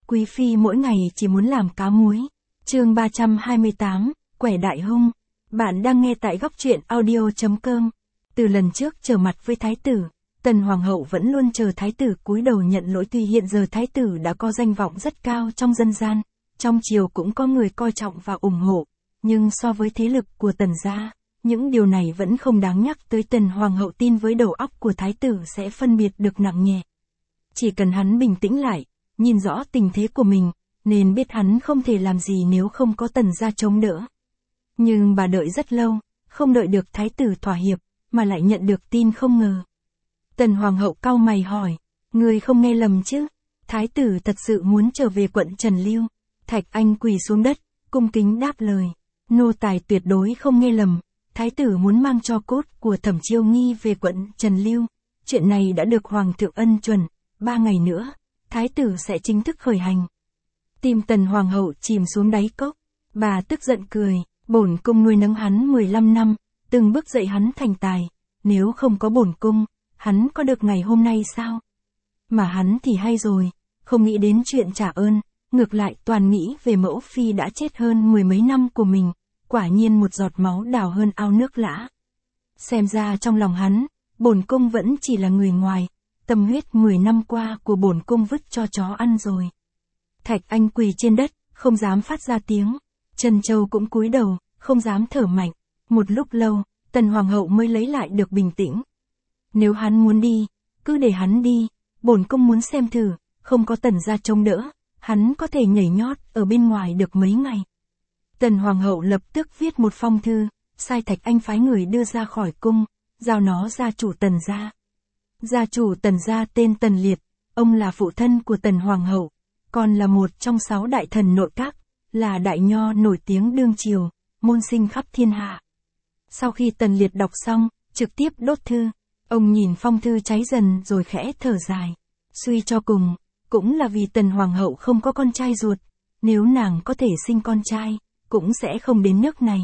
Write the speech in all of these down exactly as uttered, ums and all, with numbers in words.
quý phi mỗi ngày chỉ muốn làm cá muối. Chương ba trăm hai mươi tám, quẻ đại hung. Bạn đang nghe tại góc truyện audio chấm com. Từ lần trước trở mặt với thái tử, Tần hoàng hậu vẫn luôn chờ thái tử cúi đầu nhận lỗi, tuy hiện giờ thái tử đã có danh vọng rất cao trong dân gian, trong triều cũng có người coi trọng và ủng hộ, nhưng so với thế lực của Tần gia, những điều này vẫn không đáng nhắc tới. Tần hoàng hậu tin với đầu óc của thái tử sẽ phân biệt được nặng nhẹ. Chỉ cần hắn bình tĩnh lại, nhìn rõ tình thế của mình, nên biết hắn không thể làm gì nếu không có Tần gia chống đỡ. Nhưng bà đợi rất lâu, không đợi được thái tử thỏa hiệp, mà lại nhận được tin không ngờ. Tần hoàng hậu cau mày hỏi, người không nghe lầm chứ? Thái tử thật sự muốn trở về quận Trần Lưu. Thạch Anh quỳ xuống đất, cung kính đáp lời, nô tài tuyệt đối không nghe lầm. Thái tử muốn mang tro cốt của Thẩm Chiêu Nghi về quận Trần Lưu. Chuyện này đã được hoàng thượng ân chuẩn, ba ngày nữa, thái tử sẽ chính thức khởi hành. Tim Tần hoàng hậu chìm xuống đáy cốc, bà tức giận cười, bổn cung nuôi nấng hắn mười lăm năm, từng bước dạy hắn thành tài, nếu không có bổn cung, hắn có được ngày hôm nay sao? Mà hắn thì hay rồi, không nghĩ đến chuyện trả ơn, ngược lại toàn nghĩ về mẫu phi đã chết hơn mười mấy năm của mình, quả nhiên một giọt máu đào hơn ao nước lã. Xem ra trong lòng hắn, bổn cung vẫn chỉ là người ngoài, tâm huyết mười năm qua của bổn cung vứt cho chó ăn rồi. Thạch Anh quỳ trên đất, không dám phát ra tiếng, Trân Châu cũng cúi đầu, không dám thở mạnh. Một lúc lâu, Tần hoàng hậu mới lấy lại được bình tĩnh. Nếu hắn muốn đi, cứ để hắn đi, bổn cung muốn xem thử, không có Tần gia chống đỡ, hắn có thể nhảy nhót ở bên ngoài được mấy ngày. Tần hoàng hậu lập tức viết một phong thư, sai Thạch Anh phái người đưa ra khỏi cung, giao nó gia chủ Tần gia. Gia chủ Tần gia tên Tần Liệt, ông là phụ thân của Tần hoàng hậu, còn là một trong sáu đại thần nội các, là đại nho nổi tiếng đương triều, môn sinh khắp thiên hạ. Sau khi Tần Liệt đọc xong, trực tiếp đốt thư, ông nhìn phong thư cháy dần rồi khẽ thở dài. Suy cho cùng, cũng là vì Tần hoàng hậu không có con trai ruột, nếu nàng có thể sinh con trai, cũng sẽ không đến nước này.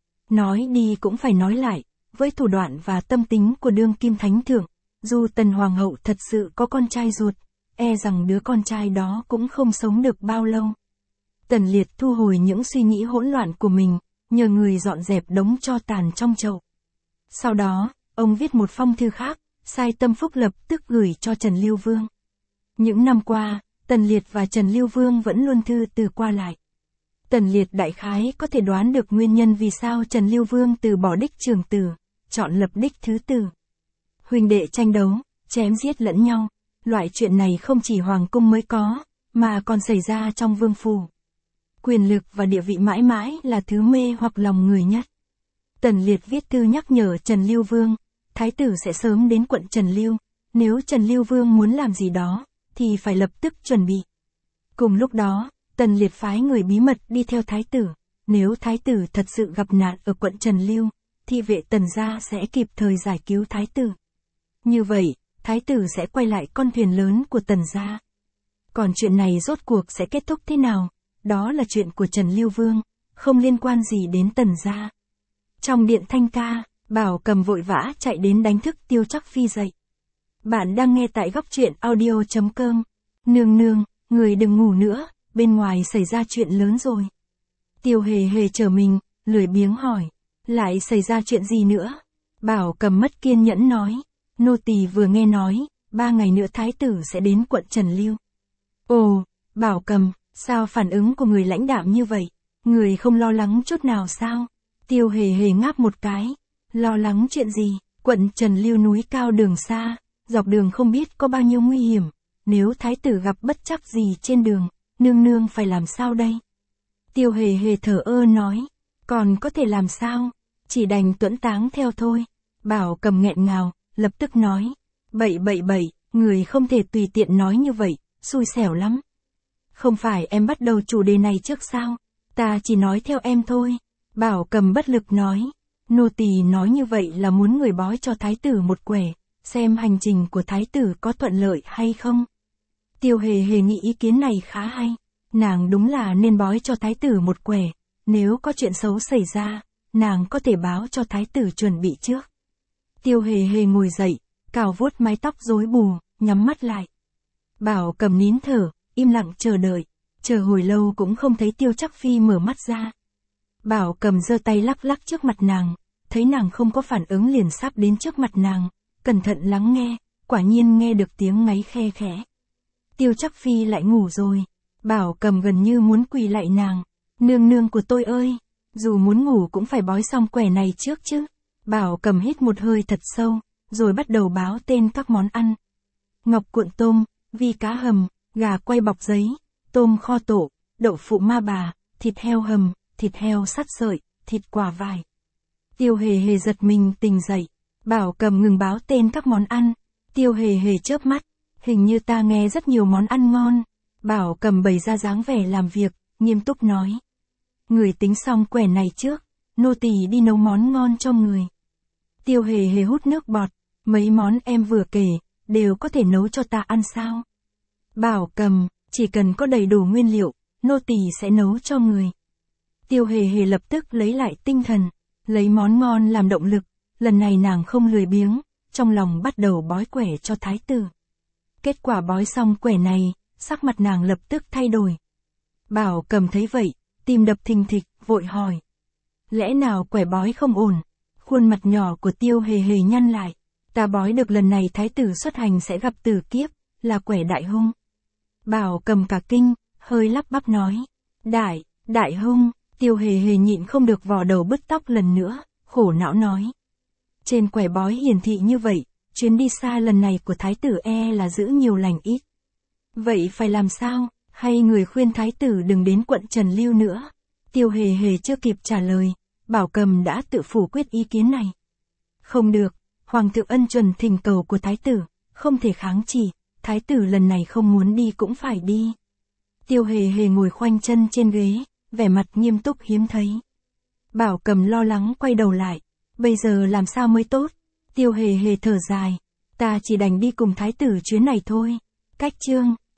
Nói đi cũng phải nói lại, với thủ đoạn và tâm tính của đương kim thánh thượng, dù Tần hoàng hậu thật sự có con trai ruột, e rằng đứa con trai đó cũng không sống được bao lâu. Tần Liệt thu hồi những suy nghĩ hỗn loạn của mình, nhờ người dọn dẹp đống tro tàn trong chậu. Sau đó, ông viết một phong thư khác, sai Tâm Phúc lập tức gửi cho Trần Lưu Vương. Những năm qua, Tần Liệt và Trần Lưu Vương vẫn luôn thư từ qua lại. Tần Liệt đại khái có thể đoán được nguyên nhân vì sao Trần Lưu Vương từ bỏ đích trưởng tử, chọn lập đích thứ tử. Huynh đệ tranh đấu, chém giết lẫn nhau, loại chuyện này không chỉ hoàng cung mới có, mà còn xảy ra trong vương phủ. Quyền lực và địa vị mãi mãi là thứ mê hoặc lòng người nhất. Tần Liệt viết thư nhắc nhở Trần Lưu Vương, thái tử sẽ sớm đến quận Trần Lưu, nếu Trần Lưu Vương muốn làm gì đó, thì phải lập tức chuẩn bị. Cùng lúc đó, Tần Liệt phái người bí mật đi theo thái tử, nếu thái tử thật sự gặp nạn ở quận Trần Lưu, thì vệ Tần gia sẽ kịp thời giải cứu thái tử. Như vậy, thái tử sẽ quay lại con thuyền lớn của Tần gia. Còn chuyện này rốt cuộc sẽ kết thúc thế nào, đó là chuyện của Trần Lưu Vương, không liên quan gì đến Tần gia. Trong điện thanh ca, Bảo Cầm vội vã chạy đến đánh thức Tiêu Trắc Phi dậy. Bạn đang nghe tại góc truyện audio chấm com. Nương nương, người đừng ngủ nữa, bên ngoài xảy ra chuyện lớn rồi. Tiêu Hề Hề trở mình, lười biếng hỏi, lại xảy ra chuyện gì nữa? Bảo Cầm mất kiên nhẫn nói, nô tỳ vừa nghe nói, ba ngày nữa thái tử sẽ đến quận Trần Lưu. Ồ, Bảo Cầm, sao phản ứng của người lãnh đạm như vậy? Người không lo lắng chút nào sao? Tiêu Hề Hề ngáp một cái, lo lắng chuyện gì? Quận Trần Lưu núi cao đường xa, dọc đường không biết có bao nhiêu nguy hiểm, nếu thái tử gặp bất trắc gì trên đường, nương nương phải làm sao đây? Tiêu Hề Hề thở ơ nói, còn có thể làm sao? Chỉ đành tuẫn táng theo thôi. Bảo Cầm nghẹn ngào, lập tức nói, bậy bậy bậy, người không thể tùy tiện nói như vậy, xui xẻo lắm. Không phải em bắt đầu chủ đề này trước sao? Ta chỉ nói theo em thôi. Bảo Cầm bất lực nói, nô tỳ nói như vậy là muốn người bói cho thái tử một quẻ, xem hành trình của thái tử có thuận lợi hay không. Tiêu Hề Hề nghĩ ý kiến này khá hay, nàng đúng là nên bói cho thái tử một quẻ, nếu có chuyện xấu xảy ra, nàng có thể báo cho thái tử chuẩn bị trước. Tiêu Hề Hề ngồi dậy, cào vuốt mái tóc rối bù, nhắm mắt lại. Bảo Cầm nín thở, im lặng chờ đợi. chờ hồi lâu cũng không thấy Tiêu Trắc Phi mở mắt ra. Bảo Cầm giơ tay lắc lắc trước mặt nàng, thấy nàng không có phản ứng liền sắp đến trước mặt nàng, cẩn thận lắng nghe, quả nhiên nghe được tiếng ngáy khe khẽ. Tiêu Trắc Phi lại ngủ rồi. Bảo Cầm gần như muốn quỳ lạy nàng. Nương nương của tôi ơi, dù muốn ngủ cũng phải bói xong quẻ này trước chứ. Bảo Cầm hít một hơi thật sâu, rồi bắt đầu báo tên các món ăn. Ngọc cuộn tôm, vi cá hầm, gà quay bọc giấy, tôm kho tổ, đậu phụ ma bà, thịt heo hầm, thịt heo sắt sợi, thịt quả vải. Tiêu Hề Hề giật mình tỉnh dậy. Bảo Cầm ngừng báo tên các món ăn. Tiêu Hề Hề chớp mắt, hình như ta nghe rất nhiều món ăn ngon. Bảo Cầm bày ra dáng vẻ làm việc, nghiêm túc nói. Người tính xong quẻ này trước, nô tỳ đi nấu món ngon cho người. Tiêu Hề Hề hút nước bọt, mấy món em vừa kể, đều có thể nấu cho ta ăn sao? Bảo Cầm, chỉ cần có đầy đủ nguyên liệu, nô tỳ sẽ nấu cho người. Tiêu Hề Hề lập tức lấy lại tinh thần, lấy món ngon làm động lực, lần này nàng không lười biếng, trong lòng bắt đầu bói quẻ cho thái tử. Kết quả bói xong quẻ này, sắc mặt nàng lập tức thay đổi. Bảo Cầm thấy vậy, tim đập thình thịch, vội hỏi. Lẽ nào quẻ bói không ổn? Khuôn mặt nhỏ của Tiêu Hề Hề nhăn lại. Ta bói được lần này thái tử xuất hành sẽ gặp tử kiếp, là quẻ đại hung. Bảo Cầm cả kinh, hơi lắp bắp nói. Đại, đại hung. Tiêu Hề Hề nhịn không được vò đầu bứt tóc lần nữa, khổ não nói. Trên quẻ bói hiển thị như vậy, chuyến đi xa lần này của thái tử e là giữ nhiều lành ít. Vậy phải làm sao? Hay người khuyên thái tử đừng đến quận Trần Lưu nữa? Tiêu Hề Hề chưa kịp trả lời, Bảo Cầm đã tự phủ quyết ý kiến này. Không được, Hoàng thượng ân chuẩn thỉnh cầu của thái tử, không thể kháng chỉ, thái tử lần này không muốn đi cũng phải đi. Tiêu Hề Hề ngồi khoanh chân trên ghế, vẻ mặt nghiêm túc hiếm thấy. Bảo Cầm lo lắng quay đầu lại, bây giờ làm sao mới tốt? Tiêu Hề Hề thở dài, ta chỉ đành đi cùng thái tử chuyến này thôi. Cách chương